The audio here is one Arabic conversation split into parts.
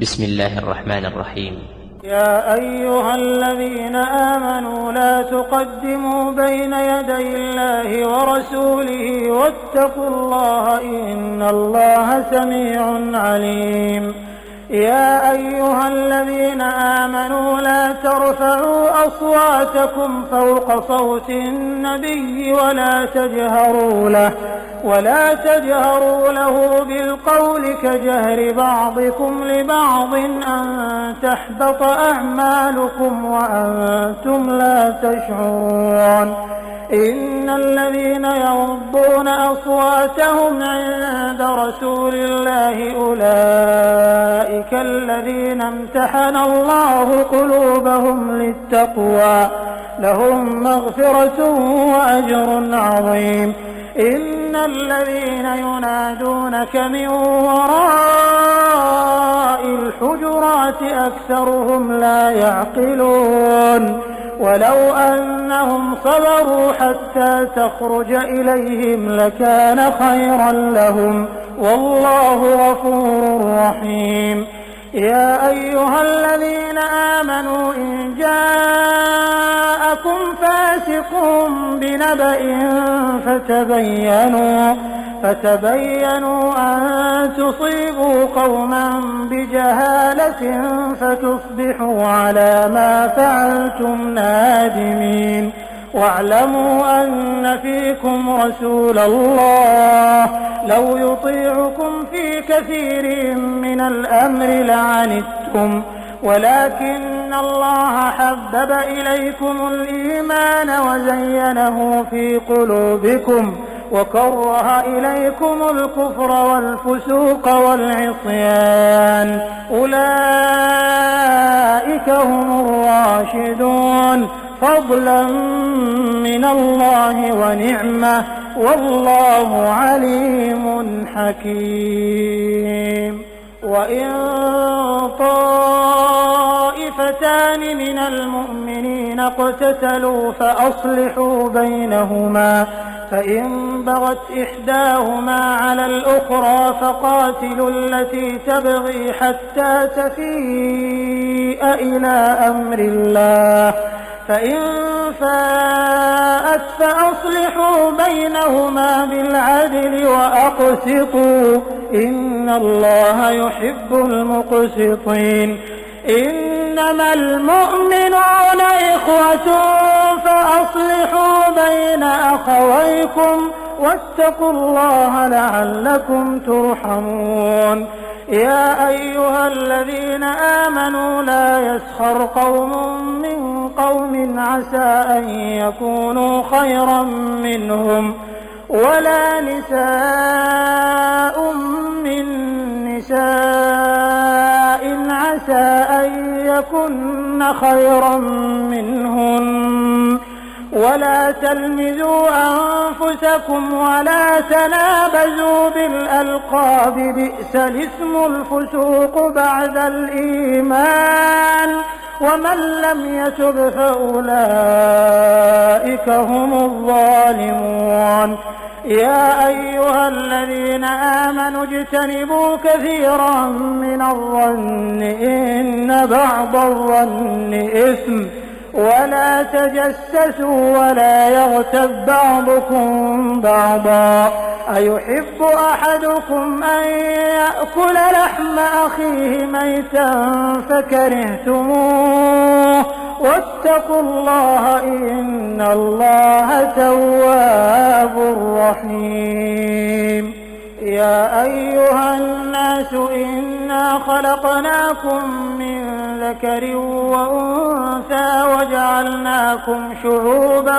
بسم الله الرحمن الرحيم. يا أيها الذين آمنوا لا تقدموا بين يدي الله ورسوله واتقوا الله إن الله سميع عليم. يا أيها الذين آمنوا لا ترفعوا أصواتكم فوق صوت النبي ولا تجهروا له بالقول كجهر بعضكم لبعض أن تحبط أعمالكم وأنتم لا تشعرون. إن الذين يغضون أصواتهم عند رسول الله أولئك الذين امتحن الله قلوبهم للتقوى لهم مغفرة وأجر عظيم. إن الذين ينادونك من وراء الحجرات أكثرهم لا يعقلون. ولو أنهم صبروا حتى تخرج إليهم لكان خيرا لهم والله غفور رحيم. يا أيها الذين آمنوا إن جاءكم فاسق بنبأ فتبينوا أن تصيبوا قوما بجهالة فتصبحوا على ما فعلتم نادمين. واعلموا أن فيكم رسول الله لو يطيعكم في كثير من الأمر لعنتم ولكن الله حبب إليكم الإيمان وزينه في قلوبكم وكره إليكم الكفر والفسوق والعصيان أولئك هم الراشدون فضلا من الله ونعمة والله عليم حكيم. وإن طائفتان من المؤمنين اقتتلوا فأصلحوا بينهما فإن بغت إحداهما على الأخرى فقاتلوا التي تبغي حتى تفيء إلى أمر الله فإن فاءت فأصلحوا بينهما بالعدل وأقسطوا إن الله يحب المقسطين. إنما المؤمنون إخوة فأصلحوا بين أخويكم واتقوا الله لعلكم ترحمون. يا أيها الذين آمنوا لا يسخر قوم من قوم عسى أن يكونوا خيرا منهم ولا نساء من نساء عسى أن يكن خيرا منهن ولا تلمزوا أنفسكم ولا تنابزوا بالألقاب بئس الاسم الفسوق بعد الإيمان ومن لم يتب فأولئك هم الظالمون. يا أيها الذين آمنوا اجتنبوا كثيرا من الظن إن بعض الظن إثم ولا تجسسوا ولا يغتب بعضكم بعضا أيحب أحدكم أن يأكل لحم أخيه ميتا فكرهتموه واتقوا الله إن الله تواب رحيم. يا أيها الناس إنا خلقناكم من ذكر وأنثى وجعلناكم شعوبا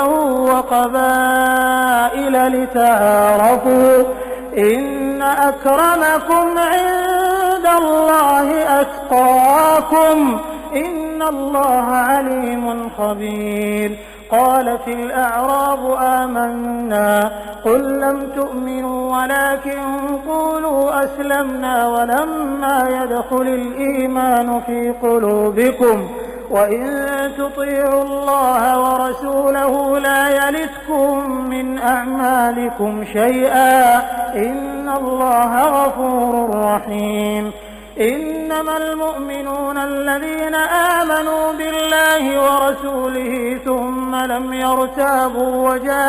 وقبائل لتعارفوا إن أكرمكم عند الله أتقاكم إن الله عليم خبير. قالت الأعراب آمنا قل لم تؤمنوا ولكن قولوا أسلمنا ولما يدخل الإيمان في قلوبكم وإن تطيعوا الله ورسوله لا يلتكم من أعمالكم شيئا إن الله غفور رحيم. إنما المؤمنون الذين آمنوا بالله ورسوله ثم لم يرتابوا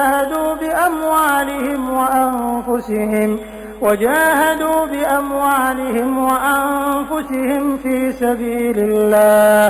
وجاهدوا بأموالهم وأنفسهم في سبيل الله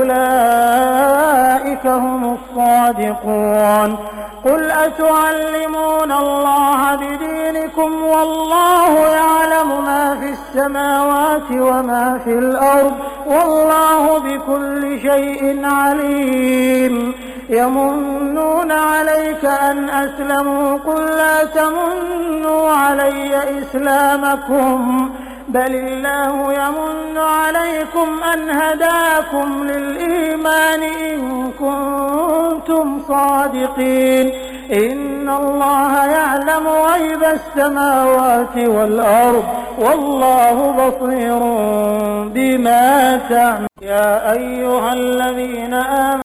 أولئك هم الصادقون. قل أتعلمون الله بدينكم والله يعلم ما في السماوات وما في الأرض والله بكل شيء عليم. يمنون عليك أن أسلموا قل لا تمنوا علي إسلامكم بل الله يمن عليكم أن هداكم للإيمان إن كنتم صادقين. إن الله يعلم غيب السماوات والأرض والله بصير بما تعملون. يا أيها الذين آمنوا